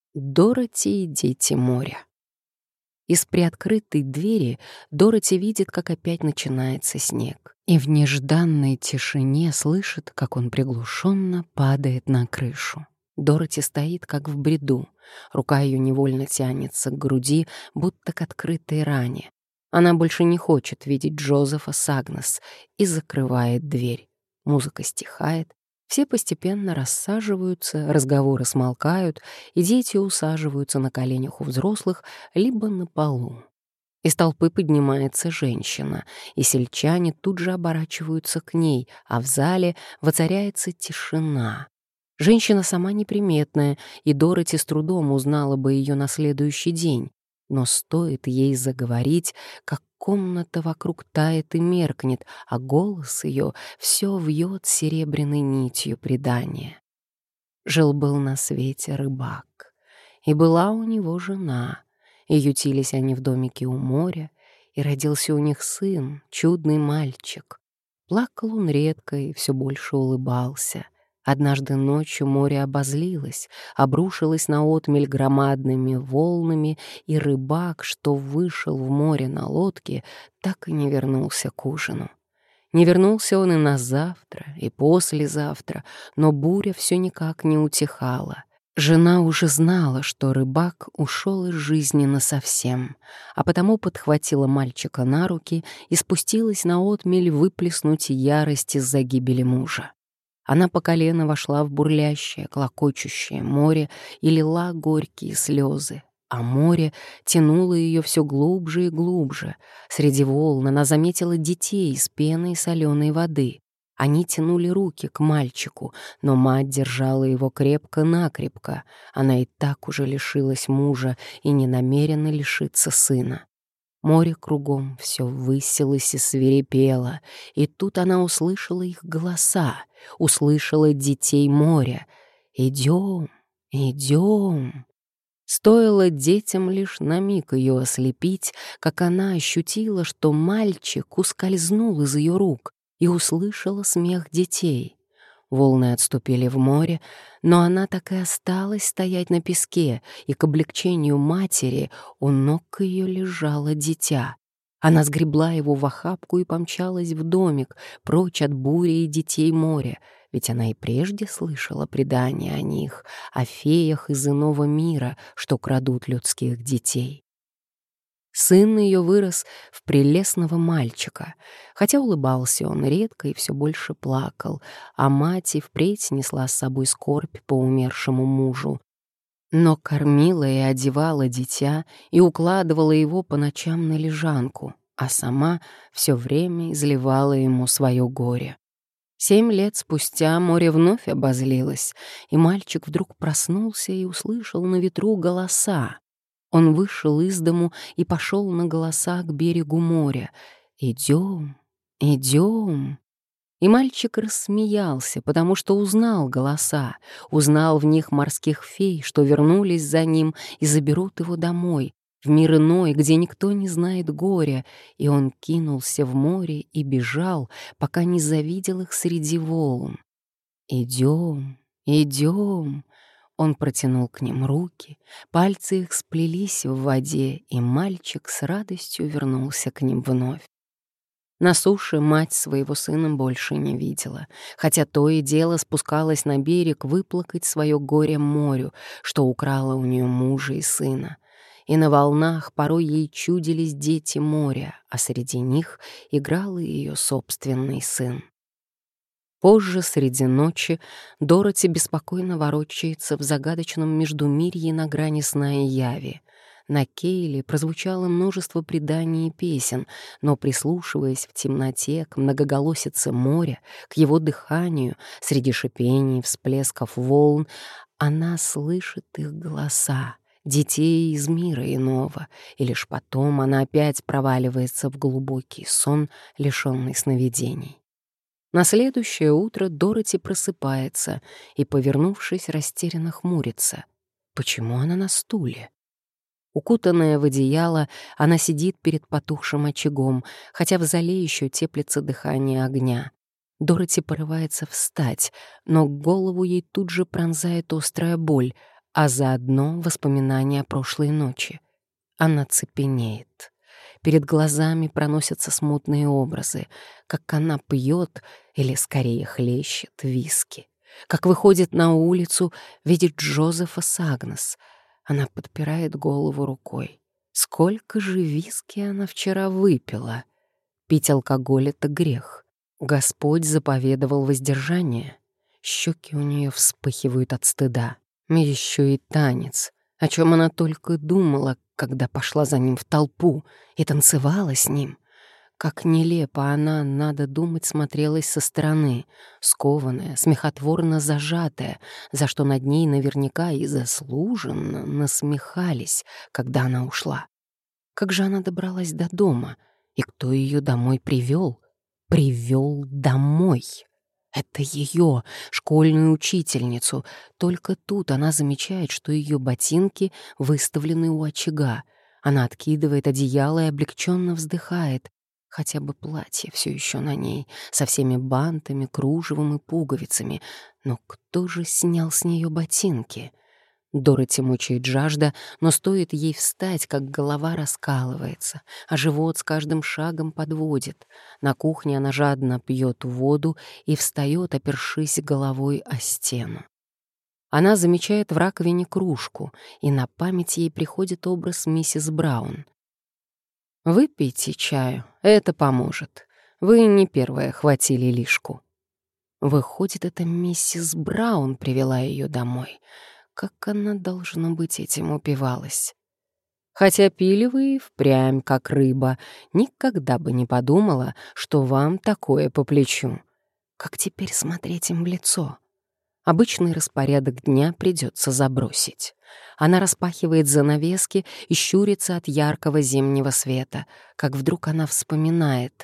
Дороти и дети моря. Из приоткрытой двери Дороти видит, как опять начинается снег, и в нежданной тишине слышит, как он приглушенно падает на крышу. Дороти стоит, как в бреду. Рука ее невольно тянется к груди, будто к открытой ране. Она больше не хочет видеть Джозефа с Агнес и закрывает дверь. Музыка стихает. Все постепенно рассаживаются, разговоры смолкают, и дети усаживаются на коленях у взрослых, либо на полу. Из толпы поднимается женщина, и сельчане тут же оборачиваются к ней, а в зале воцаряется тишина. Женщина сама неприметная, и Дороти с трудом узнала бы ее на следующий день. Но стоит ей заговорить, как комната вокруг тает и меркнет, а голос ее все вьет серебряной нитью предания. Жил-был на свете рыбак, и была у него жена, и ютились они в домике у моря, и родился у них сын, чудный мальчик. Плакал он редко и все больше улыбался. Однажды ночью море обозлилось, обрушилось на отмель громадными волнами, и рыбак, что вышел в море на лодке, так и не вернулся к ужину. Не вернулся он и на завтра, и послезавтра, но буря все никак не утихала. Жена уже знала, что рыбак ушел из жизни насовсем, а потому подхватила мальчика на руки и спустилась на отмель выплеснуть ярость из-за гибели мужа. Она по колено вошла в бурлящее, клокочущее море и лила горькие слезы, а море тянуло ее все глубже и глубже. Среди волн она заметила детей из пены и соленой воды. Они тянули руки к мальчику, но мать держала его крепко-накрепко. Она и так уже лишилась мужа и не намерена лишиться сына. Море кругом все высилось и свирепело, и тут она услышала их голоса, услышала детей моря. «Идем, идем». Стоило детям лишь на миг ее ослепить, как она ощутила, что мальчик ускользнул из ее рук, и услышала смех детей. Волны отступили в море, но она так и осталась стоять на песке, и к облегчению матери у ног ее лежало дитя. Она сгребла его в охапку и помчалась в домик, прочь от бури и детей моря, ведь она и прежде слышала предания о них, о феях из иного мира, что крадут людских детей. Сын ее вырос в прелестного мальчика, хотя улыбался он редко и все больше плакал, а мать и впредь несла с собой скорбь по умершему мужу. Но кормила и одевала дитя и укладывала его по ночам на лежанку, а сама все время изливала ему свое горе. 7 лет спустя море вновь обозлилось, и мальчик вдруг проснулся и услышал на ветру голоса. Он вышел из дому и пошел на голоса к берегу моря. «Идем, идем». И мальчик рассмеялся, потому что узнал голоса, узнал в них морских фей, что вернулись за ним и заберут его домой, в мир иной, где никто не знает горя, и он кинулся в море и бежал, пока не завидел их среди волн. «Идем, идем». Он протянул к ним руки, пальцы их сплелись в воде, и мальчик с радостью вернулся к ним вновь. На суше мать своего сына больше не видела, хотя то и дело спускалась на берег выплакать свое горе морю, что украло у нее мужа и сына. И на волнах порой ей чудились дети моря, а среди них играл и ее собственный сын. Позже, среди ночи, Дороти беспокойно ворочается в загадочном междумирье на грани сна и яви. На Кейле прозвучало множество преданий и песен, но, прислушиваясь в темноте к многоголосице моря, к его дыханию, среди шипений и всплесков волн, она слышит их голоса, детей из мира иного, и лишь потом она опять проваливается в глубокий сон, лишенный сновидений. На следующее утро Дороти просыпается и, повернувшись, растерянно хмурится. Почему она на стуле? Укутанная в одеяло, она сидит перед потухшим очагом, хотя в зале еще теплится дыхание огня. Дороти порывается встать, но голову ей тут же пронзает острая боль. а заодно воспоминания о прошлой ночи. Она цепенеет. Перед глазами проносятся смутные образы, как она пьет, или скорее хлещет, виски. Как выходит на улицу, видит Джозефа с Агнес. Она подпирает голову рукой. Сколько же виски она вчера выпила? Пить алкоголь — это грех. Господь заповедовал воздержание. Щеки у нее вспыхивают от стыда. Еще и танец, о чем она только думала, когда пошла за ним в толпу и танцевала с ним. Как нелепо она, надо думать, смотрелась со стороны, скованная, смехотворно зажатая, за что над ней наверняка и заслуженно насмехались, когда она ушла. Как же она добралась до дома? И кто ее домой привел? Привел домой. Это ее, школьную учительницу. Только тут она замечает, что ее ботинки выставлены у очага. Она откидывает одеяло и облегченно вздыхает. Хотя бы платье все еще на ней, со всеми бантами, кружевом и пуговицами. Но кто же снял с нее ботинки? Дороти мучает жажда, но стоит ей встать, как голова раскалывается, а живот с каждым шагом подводит. На кухне она жадно пьет воду и встает, опершись головой о стену. Она замечает в раковине кружку, и на память ей приходит образ миссис Браун. «Выпейте чаю, это поможет. Вы не первая хватили лишку». Выходит, это миссис Браун привела ее домой. Как она, должно быть, этим упивалась. Хотя пили вы и впрямь, как рыба, никогда бы не подумала, что вам такое по плечу. Как теперь смотреть им в лицо? Обычный распорядок дня придется забросить. Она распахивает занавески и щурится от яркого зимнего света, как вдруг она вспоминает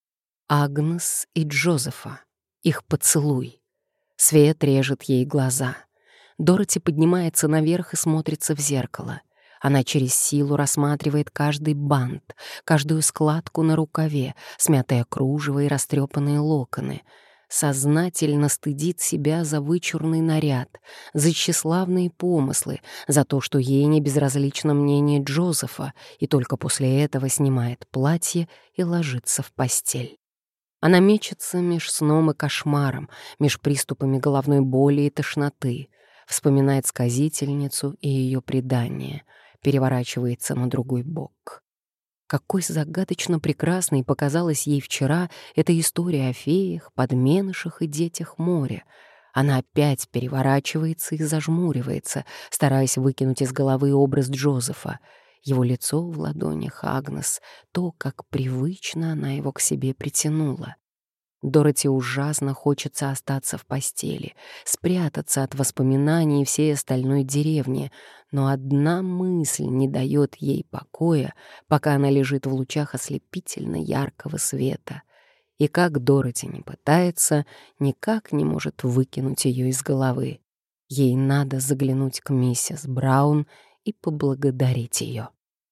Агнес и Джозефа, их поцелуй. Свет режет ей глаза. Дороти поднимается наверх и смотрится в зеркало. Она через силу рассматривает каждый бант, каждую складку на рукаве, смятое кружево и растрепанные локоны. Сознательно стыдит себя за вычурный наряд, за тщеславные помыслы, за то, что ей не безразлично мнение Джозефа, и только после этого снимает платье и ложится в постель. Она мечется меж сном и кошмаром, меж приступами головной боли и тошноты, вспоминает сказительницу и ее предание, переворачивается на другой бок. Какой загадочно прекрасной показалась ей вчера эта история о феях, подменышах и детях моря. Она опять переворачивается и зажмуривается, стараясь выкинуть из головы образ Джозефа, его лицо в ладонях Агнес, то, как привычно она его к себе притянула. Дороти ужасно хочется остаться в постели, спрятаться от воспоминаний всей остальной деревни, но одна мысль не дает ей покоя, пока она лежит в лучах ослепительно яркого света. И как Дороти не пытается, никак не может выкинуть ее из головы. Ей надо заглянуть к миссис Браун и поблагодарить ее.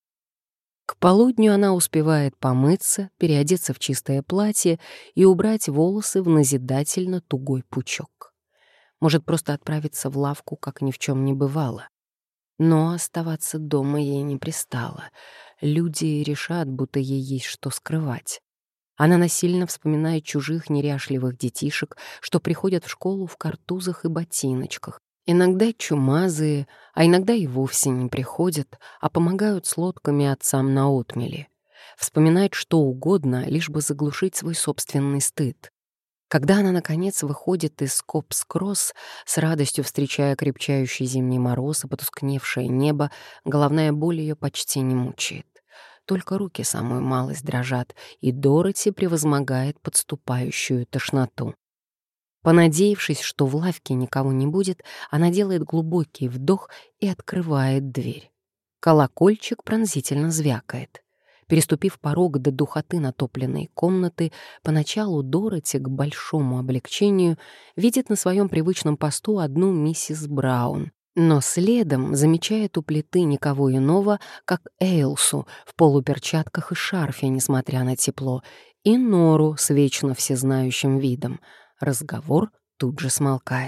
К полудню она успевает помыться, переодеться в чистое платье и убрать волосы в назидательно тугой пучок. Может просто отправиться в лавку, как ни в чем не бывало. Но оставаться дома ей не пристало. Люди решат, будто ей есть что скрывать. Она насильно вспоминает чужих неряшливых детишек, что приходят в школу в картузах и ботиночках. Иногда чумазые, а иногда и вовсе не приходят, а помогают с лодками отцам на отмели. Вспоминает что угодно, лишь бы заглушить свой собственный стыд. Когда она, наконец, выходит из Копс-Кросс, с радостью встречая крепчающий зимний мороз и потускневшее небо, головная боль ее почти не мучает. Только руки самую малость дрожат, и Дороти превозмогает подступающую тошноту. Понадеявшись, что в лавке никого не будет, она делает глубокий вдох и открывает дверь. Колокольчик пронзительно звякает. Переступив порог до духоты натопленной комнаты, поначалу Дороти, к большому облегчению, видит на своем привычном посту одну миссис Браун, но следом замечает у плиты никого иного, как Эйлсу в полуперчатках и шарфе, несмотря на тепло, и Нору с вечно всезнающим видом. Разговор тут же смолкает.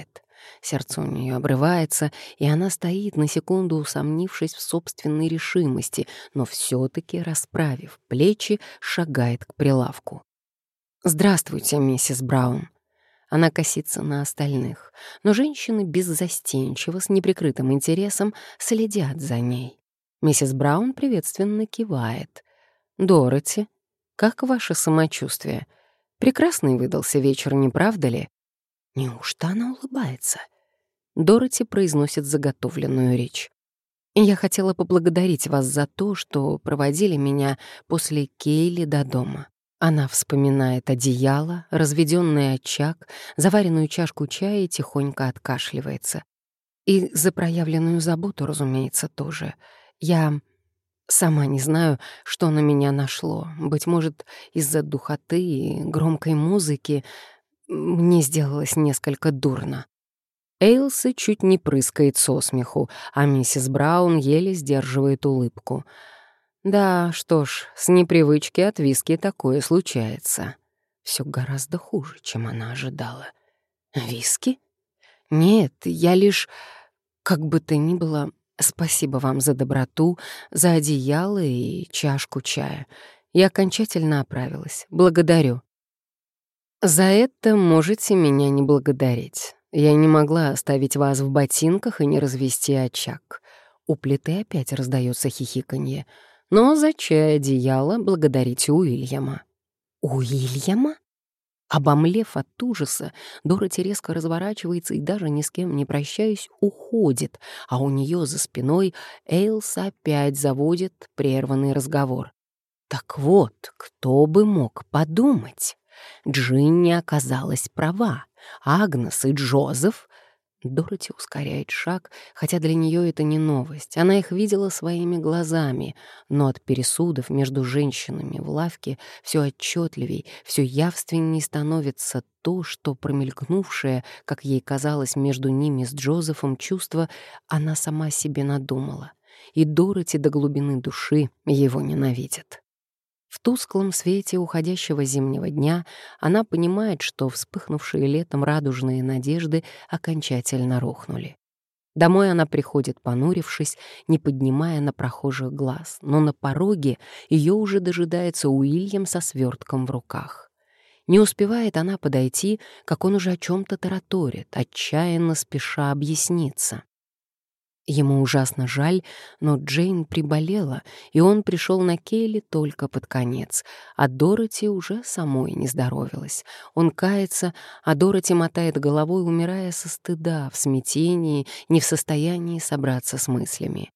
Сердце у нее обрывается, и она стоит, на секунду усомнившись в собственной решимости, но все-таки, расправив плечи, шагает к прилавку. «Здравствуйте, миссис Браун». Она косится на остальных, но женщины беззастенчиво, с неприкрытым интересом следят за ней. Миссис Браун приветственно кивает. «Дороти, как ваше самочувствие? Прекрасный выдался вечер, не правда ли?» Неужто она улыбается? Дороти произносит заготовленную речь. «Я хотела поблагодарить вас за то, что проводили меня после Кейли до дома». Она вспоминает одеяло, разведенный очаг, заваренную чашку чая и тихонько откашливается. И за проявленную заботу, разумеется, тоже. Я сама не знаю, что на меня нашло. Быть может, из-за духоты и громкой музыки мне сделалось несколько дурно. Эйлса чуть не прыскает со смеху, а миссис Браун еле сдерживает улыбку. Да, что ж, с непривычки от виски такое случается. Все гораздо хуже, чем она ожидала. Виски? Нет, я лишь... Как бы то ни было, спасибо вам за доброту, за одеяло и чашку чая. Я окончательно оправилась. Благодарю. За это можете меня не благодарить. Я не могла оставить вас в ботинках и не развести очаг. У плиты опять раздается хихиканье. Но за чай одеяло благодарите Уильяма. Уильяма? Обомлев от ужаса, Дороти резко разворачивается и, даже ни с кем не прощаясь, уходит, а у нее за спиной Эйлса опять заводит прерванный разговор. Так вот, кто бы мог подумать? Джинни оказалась права. Агнес и Джозеф... Дороти ускоряет шаг, хотя для нее это не новость. Она их видела своими глазами, но от пересудов между женщинами в лавке все отчетливей, все явственней становится то, что промелькнувшее, как ей казалось, между ними с Джозефом чувство она сама себе надумала. И Дороти до глубины души его ненавидит. В тусклом свете уходящего зимнего дня она понимает, что вспыхнувшие летом радужные надежды окончательно рухнули. Домой она приходит, понурившись, не поднимая на прохожих глаз, но на пороге ее уже дожидается Уильям со свертком в руках. Не успевает она подойти, как он уже о чем-то тараторит, отчаянно спеша объясниться. Ему ужасно жаль, но Джейн приболела, и он пришел на Кейли только под конец, а Дороти уже самой не здоровилась. Он кается, а Дороти мотает головой, умирая со стыда, в смятении, не в состоянии собраться с мыслями.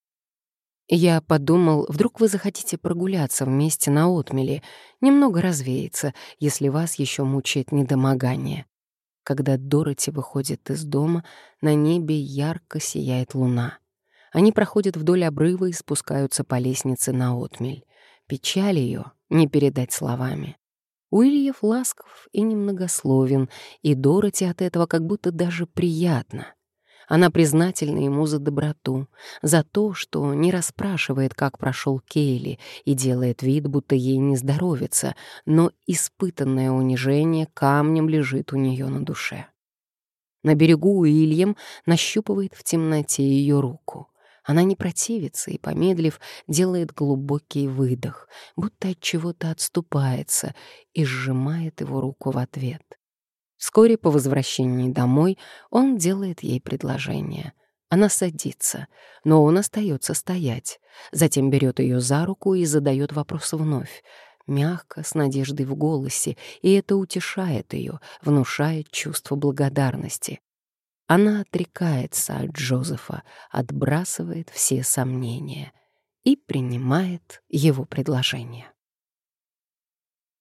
«Я подумал, вдруг вы захотите прогуляться вместе на отмеле, немного развеяться, если вас еще мучает недомогание». Когда Дороти выходит из дома, на небе ярко сияет луна. Они проходят вдоль обрыва и спускаются по лестнице на отмель. Печаль ее не передать словами. Уильям ласков и немногословен, и Дороти от этого как будто даже приятно. Она признательна ему за доброту, за то, что не расспрашивает, как прошел Кейли, и делает вид, будто ей не здоровится, но испытанное унижение камнем лежит у нее на душе. На берегу Уильям нащупывает в темноте ее руку. Она не противится и, помедлив, делает глубокий выдох, будто от чего-то отступается, и сжимает его руку в ответ. Вскоре по возвращении домой он делает ей предложение. Она садится, но он остается стоять. Затем берет ее за руку и задает вопрос вновь, мягко, с надеждой в голосе, и это утешает ее, внушает чувство благодарности. Она отрекается от Джозефа, отбрасывает все сомнения и принимает его предложение.